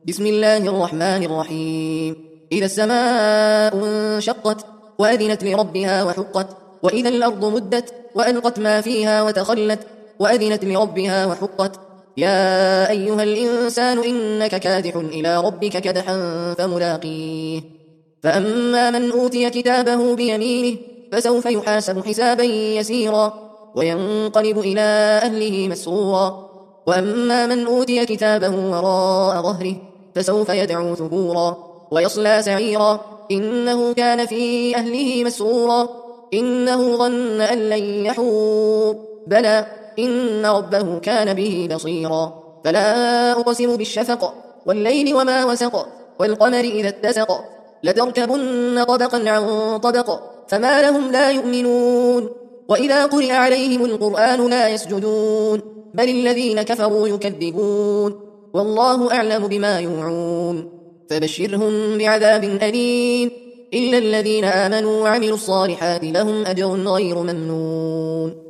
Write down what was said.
بسم الله الرحمن الرحيم. إذا السماء انشقت وأذنت لربها وحقت، وإذا الأرض مدت وألقت ما فيها وتخلت وأذنت لربها وحقت. يا أيها الإنسان إنك كادح إلى ربك كدحا فملاقيه. فأما من أوتي كتابه بيمينه فسوف يحاسب حسابا يسيرا وينقلب إلى أهله مسرورا. وأما من أوتي كتابه وراء ظهره فسوف يدعو ثبورا ويصلى سعيرا إنه كان في أهله مسرورا إنه ظن أن لن يحور بلى إن ربه كان به بصيرا. فلا أقسم بالشفق والليل وما وسق والقمر إذا اتسق لتركبن طبقا عن طبق فما لهم لا يؤمنون. وإذا قرئ عليهم القرآن لا يسجدون بل الذين كفروا يكذبون والله أعلم بما يوعون. فبشرهم بعذاب أليم إلا الذين آمنوا وعملوا الصالحات لهم أجر غير ممنون.